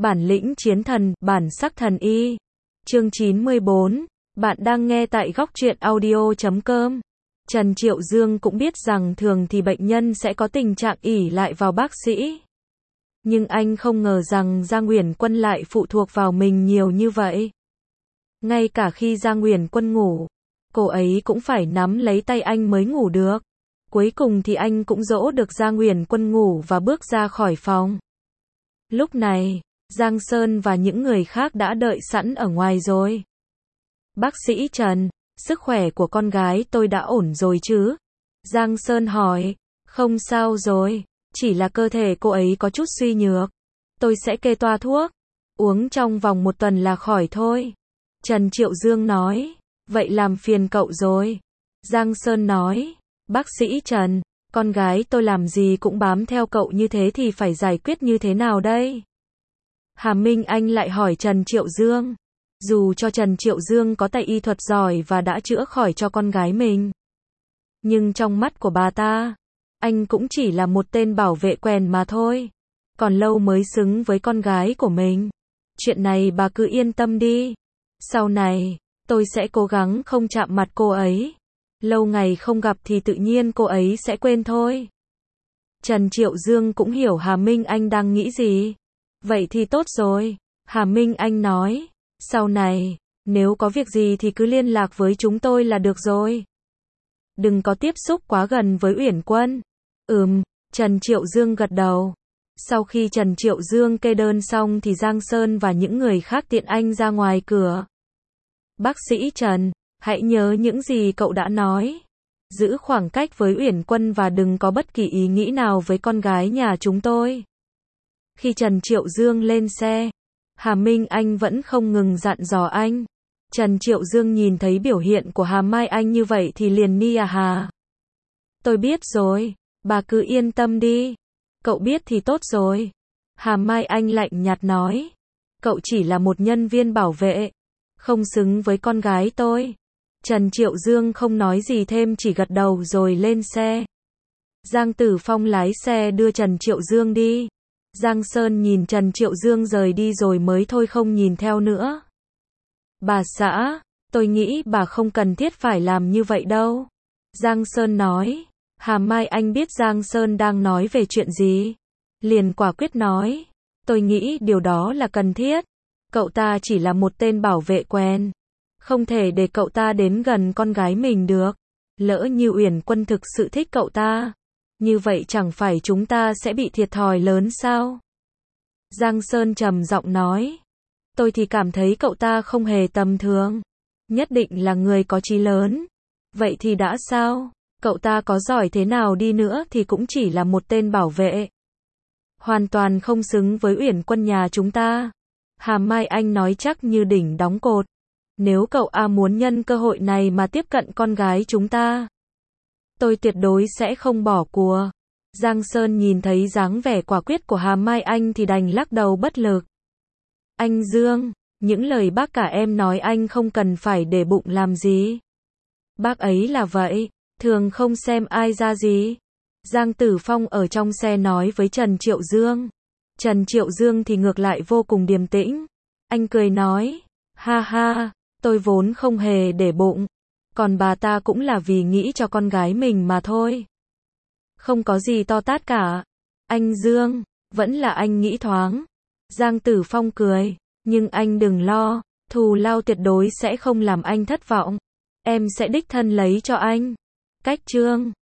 Bản lĩnh chiến thần, bản sắc thần y. Chương 94. Bạn đang nghe tại góc truyện audio.com. Trần Triệu Dương cũng biết rằng thường thì bệnh nhân sẽ có tình trạng ỷ lại vào bác sĩ. Nhưng anh không ngờ rằng Giang Uyển Quân lại phụ thuộc vào mình nhiều như vậy. Ngay cả khi Giang Uyển Quân ngủ, cô ấy cũng phải nắm lấy tay anh mới ngủ được. Cuối cùng thì anh cũng dỗ được Giang Uyển Quân ngủ và bước ra khỏi phòng. Lúc này, Giang Sơn và những người khác đã đợi sẵn ở ngoài rồi. Bác sĩ Trần, sức khỏe của con gái tôi đã ổn rồi chứ? Giang Sơn hỏi. Không sao rồi, chỉ là cơ thể cô ấy có chút suy nhược. Tôi sẽ kê toa thuốc, uống trong vòng 1 tuần là khỏi thôi. Trần Triệu Dương nói. Vậy làm phiền cậu rồi. Giang Sơn nói. Bác sĩ Trần, con gái tôi làm gì cũng bám theo cậu như thế thì phải giải quyết như thế nào đây? Hà Minh Anh lại hỏi Trần Triệu Dương. Dù cho Trần Triệu Dương có tài y thuật giỏi và đã chữa khỏi cho con gái mình, nhưng trong mắt của bà ta, anh cũng chỉ là một tên bảo vệ quèn mà thôi. Còn lâu mới xứng với con gái của mình. Chuyện này bà cứ yên tâm đi. Sau này, tôi sẽ cố gắng không chạm mặt cô ấy. Lâu ngày không gặp thì tự nhiên cô ấy sẽ quên thôi. Trần Triệu Dương cũng hiểu Hà Minh Anh đang nghĩ gì. Vậy thì tốt rồi. Hà Minh Anh nói. Sau này, nếu có việc gì thì cứ liên lạc với chúng tôi là được rồi. Đừng có tiếp xúc quá gần với Uyển Quân. Trần Triệu Dương gật đầu. Sau khi Trần Triệu Dương kê đơn xong thì Giang Sơn và những người khác tiện anh ra ngoài cửa. Bác sĩ Trần, hãy nhớ những gì cậu đã nói. Giữ khoảng cách với Uyển Quân và đừng có bất kỳ ý nghĩ nào với con gái nhà chúng tôi. Khi Trần Triệu Dương lên xe, Hà Minh Anh vẫn không ngừng dặn dò anh. Trần Triệu Dương nhìn thấy biểu hiện của Hà Mai Anh như vậy thì liền ni à hà. Tôi biết rồi, bà cứ yên tâm đi. Cậu biết thì tốt rồi. Hà Mai Anh lạnh nhạt nói. Cậu chỉ là một nhân viên bảo vệ, không xứng với con gái tôi. Trần Triệu Dương không nói gì thêm, chỉ gật đầu rồi lên xe. Giang Tử Phong lái xe đưa Trần Triệu Dương đi. Giang Sơn nhìn Trần Triệu Dương rời đi rồi mới thôi không nhìn theo nữa. Bà xã, tôi nghĩ bà không cần thiết phải làm như vậy đâu. Giang Sơn nói. Hà Mai Anh biết Giang Sơn đang nói về chuyện gì, liền quả quyết nói. Tôi nghĩ điều đó là cần thiết. Cậu ta chỉ là một tên bảo vệ quèn, không thể để cậu ta đến gần con gái mình được. Lỡ như Uyển Quân thực sự thích cậu ta, như vậy chẳng phải chúng ta sẽ bị thiệt thòi lớn sao? Giang Sơn trầm giọng nói. Tôi thì cảm thấy cậu ta không hề tầm thường, nhất định là người có chí lớn. Vậy thì đã sao? Cậu ta có giỏi thế nào đi nữa thì cũng chỉ là một tên bảo vệ, hoàn toàn không xứng với Uyển Quân nhà chúng ta. Hà Mai Anh nói chắc như đỉnh đóng cột. Nếu cậu muốn nhân cơ hội này mà tiếp cận con gái chúng ta, tôi tuyệt đối sẽ không bỏ cuộc. Giang Sơn nhìn thấy dáng vẻ quả quyết của Hà Mai Anh thì đành lắc đầu bất lực. Anh Dương, những lời bác cả em nói anh không cần phải để bụng làm gì. Bác ấy là vậy, thường không xem ai ra gì. Giang Tử Phong ở trong xe nói với Trần Triệu Dương. Trần Triệu Dương thì ngược lại vô cùng điềm tĩnh. Anh cười nói. Ha ha, tôi vốn không hề để bụng. Còn bà ta cũng là vì nghĩ cho con gái mình mà thôi. Không có gì to tát cả. Anh Dương, vẫn là anh nghĩ thoáng. Giang Tử Phong cười. Nhưng anh đừng lo, thù lao tuyệt đối sẽ không làm anh thất vọng. Em sẽ đích thân lấy cho anh. Cách chương